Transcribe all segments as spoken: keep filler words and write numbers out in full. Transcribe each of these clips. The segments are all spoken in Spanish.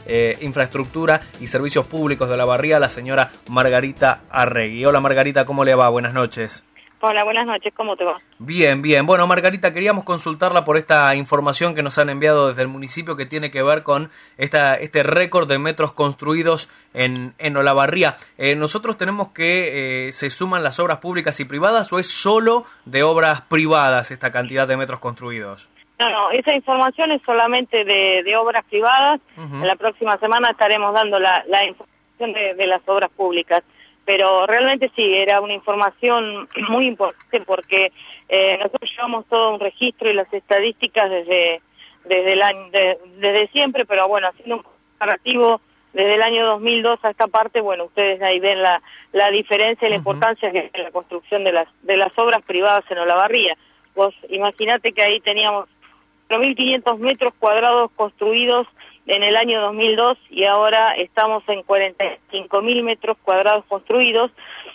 eh, Infraestructura y Servicios Públicos de Olavarría, la señora Margarita Arregui. Hola Margarita, ¿cómo le va? Buenas noches. Hola, buenas noches, ¿cómo te va? Bien, bien. Bueno, Margarita, queríamos consultarla por esta información que nos han enviado desde el municipio que tiene que ver con esta, este récord de metros construidos en, en Olavarría. Eh, ¿Nosotros tenemos que eh, se suman las obras públicas y privadas o es solo de obras privadas esta cantidad de metros construidos? No, no, esa información es solamente de, de obras privadas. Uh-huh. En la próxima semana estaremos dando la, la información de, de las obras públicas. Pero realmente sí, era una información muy importante porque eh, nosotros llevamos todo un registro y las estadísticas desde desde el año, de, desde siempre, pero bueno, haciendo un comparativo desde el año dos mil dos a esta parte, bueno, ustedes ahí ven la la diferencia y la importancia que es la construcción de las de las obras privadas en Olavarría. Vos imaginate que ahí teníamos cuatro mil quinientos metros cuadrados construidos en el año dos mil dos y ahora estamos en cuarenta y cinco mil metros cuadrados construidos.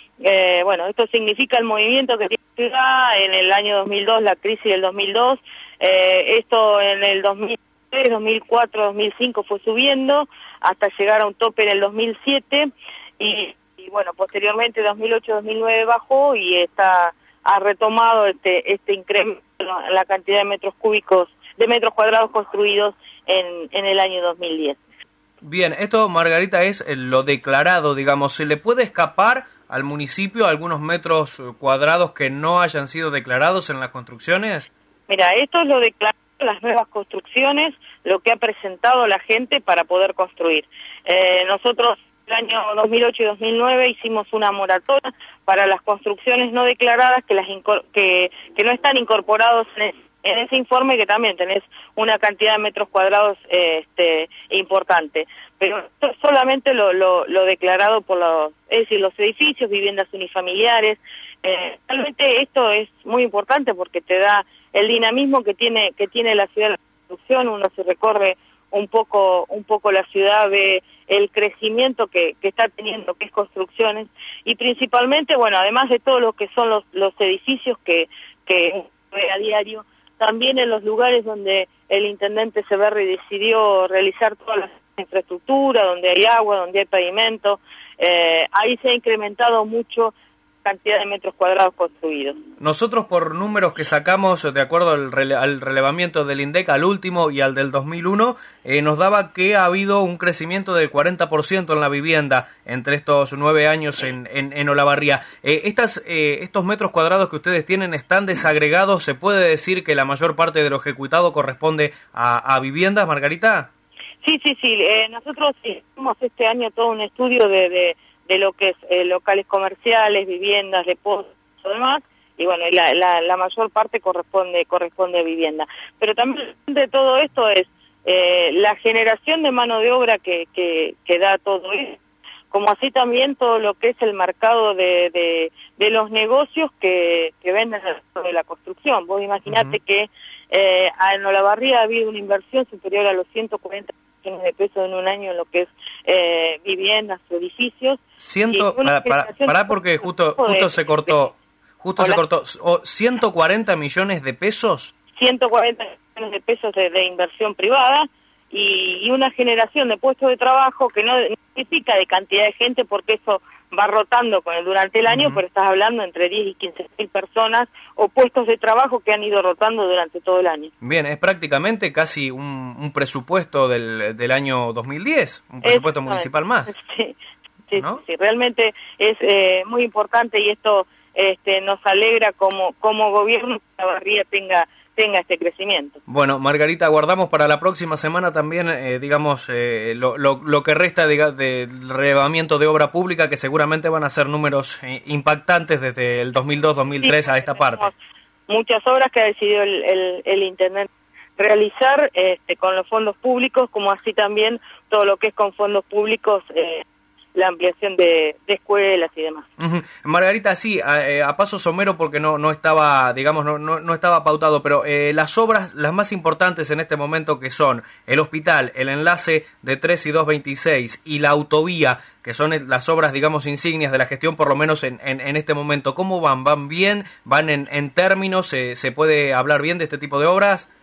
Eh, bueno, esto significa el movimiento que tiene la ciudad en el año dos mil dos, la crisis del dos mil dos, eh, esto en el dos mil tres, dos mil cuatro, dos mil cinco fue subiendo hasta llegar a un tope en el dos mil siete y, y bueno, posteriormente dos mil ocho, dos mil nueve bajó y está ha retomado este este incremento en la cantidad de metros cúbicos, de metros cuadrados construidos en, en el año dos mil diez. Bien, esto, Margarita, es lo declarado, digamos. ¿Se le puede escapar al municipio algunos metros cuadrados que no hayan sido declarados en las construcciones? Mira, esto es lo declarado en las nuevas construcciones, lo que ha presentado la gente para poder construir. Eh, nosotros el año dos mil ocho y dos mil nueve hicimos una moratoria para las construcciones no declaradas que las que, que no están incorporados en el en ese informe, que también tenés una cantidad de metros cuadrados eh, este, importante. Pero esto es solamente lo, lo, lo declarado por los, es decir, los edificios, viviendas unifamiliares. Eh, realmente esto es muy importante porque te da el dinamismo que tiene que tiene la ciudad de la construcción. Uno se recorre un poco un poco la ciudad, ve el crecimiento que, que está teniendo, que es construcciones, y principalmente, bueno, además de todo lo que son los, los edificios que, que ve a diario, también en los lugares donde el intendente Severri decidió realizar toda la infraestructura, donde hay agua, donde hay pavimento, eh, ahí se ha incrementado mucho la cantidad de metros cuadrados construidos. Nosotros, por números que sacamos de acuerdo al, rele al relevamiento del INDEC, al último y al del dos mil uno, eh, nos daba que ha habido un crecimiento del cuarenta por ciento en la vivienda entre estos nueve años en, en, en Olavarría. Eh, estas, eh, ¿Estos metros cuadrados que ustedes tienen están desagregados? ¿Se puede decir que la mayor parte de lo ejecutado corresponde a, a viviendas, Margarita? Sí, sí, sí. Eh, nosotros hicimos este año todo un estudio de... de de lo que es eh, locales comerciales, viviendas, depósitos y demás, y bueno, la, la, la mayor parte corresponde corresponde a vivienda. Pero también de todo esto es eh, la generación de mano de obra que, que, que da todo esto, como así también todo lo que es el mercado de, de, de los negocios que, que venden de la construcción. Vos imaginate uh-huh. que eh, en Olavarría ha habido una inversión superior a los ciento cuarenta millones de pesos en un año en lo que es eh, viviendas, edificios. Ciento, para, para, para porque justo justo se cortó, justo Hola. se cortó, oh, ciento cuarenta millones de pesos. ciento cuarenta millones de pesos de, de inversión privada y, y una generación de puestos de trabajo que no significa de cantidad de gente porque eso va rotando con el, durante el año, uh-huh. pero estás hablando entre diez y quince mil personas o puestos de trabajo que han ido rotando durante todo el año. Bien, es prácticamente casi un, un presupuesto del, del año dos mil diez, un presupuesto es, municipal más. Sí, sí, ¿no? sí, realmente es eh, muy importante y esto este, nos alegra como, como gobierno que la Olavarría tenga tenga este crecimiento. Bueno, Margarita, guardamos para la próxima semana también, eh, digamos, eh, lo, lo, lo que resta del de, de relevamiento de obra pública, que seguramente van a ser números eh, impactantes desde el dos mil dos, dos mil tres sí, a esta parte. Muchas obras que ha decidido el, el, el intendente realizar este, con los fondos públicos, como así también todo lo que es con fondos públicos, eh, la ampliación de, de escuelas y demás. Uh-huh. Margarita, sí, a, a paso somero porque no no estaba, digamos, no no, no estaba pautado, pero eh, las obras, las más importantes en este momento, que son el hospital, el enlace de tres y dos veintiséis y la autovía, que son las obras, digamos, insignias de la gestión, por lo menos en, en, en este momento, ¿cómo van? ¿Van bien? ¿Van en, en términos? ¿Se, ¿Se puede hablar bien de este tipo de obras?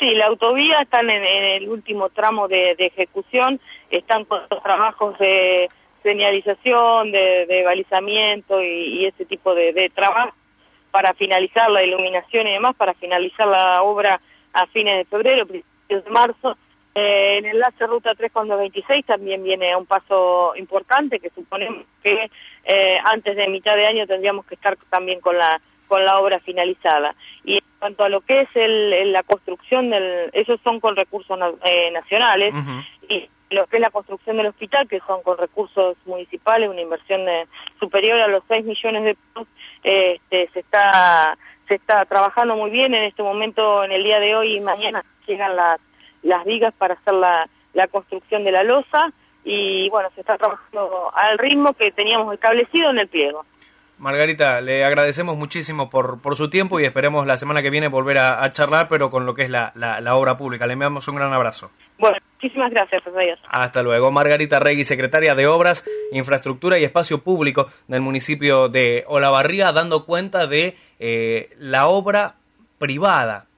sí, la autovía están en, en el último tramo de, de ejecución, están con los trabajos de señalización, de, de balizamiento y, y ese tipo de, de trabajo para finalizar la iluminación y demás, para finalizar la obra a fines de febrero, principios de marzo. Eh, en el enlace Ruta tres con doscientos veintiséis también viene un paso importante, que suponemos que eh, antes de mitad de año tendríamos que estar también con la con la obra finalizada. Y en cuanto a lo que es el, el, la construcción del, esos son con recursos eh, nacionales, uh-huh. y lo que es la construcción del hospital, que son con recursos municipales, una inversión de, superior a los seis millones de pesos, eh, este, se está se está trabajando muy bien. En este momento, en el día de hoy y mañana, llegan las las vigas para hacer la, la construcción de la losa, y bueno, se está trabajando al ritmo que teníamos establecido en el pliego. Margarita, le agradecemos muchísimo por, por su tiempo y esperemos la semana que viene volver a, a charlar, pero con lo que es la, la, la obra pública. Le enviamos un gran abrazo. Bueno, muchísimas gracias, adiós. Hasta luego. Margarita Regui, secretaria de Obras, Infraestructura y Espacio Público del municipio de Olavarría, dando cuenta de eh, la obra privada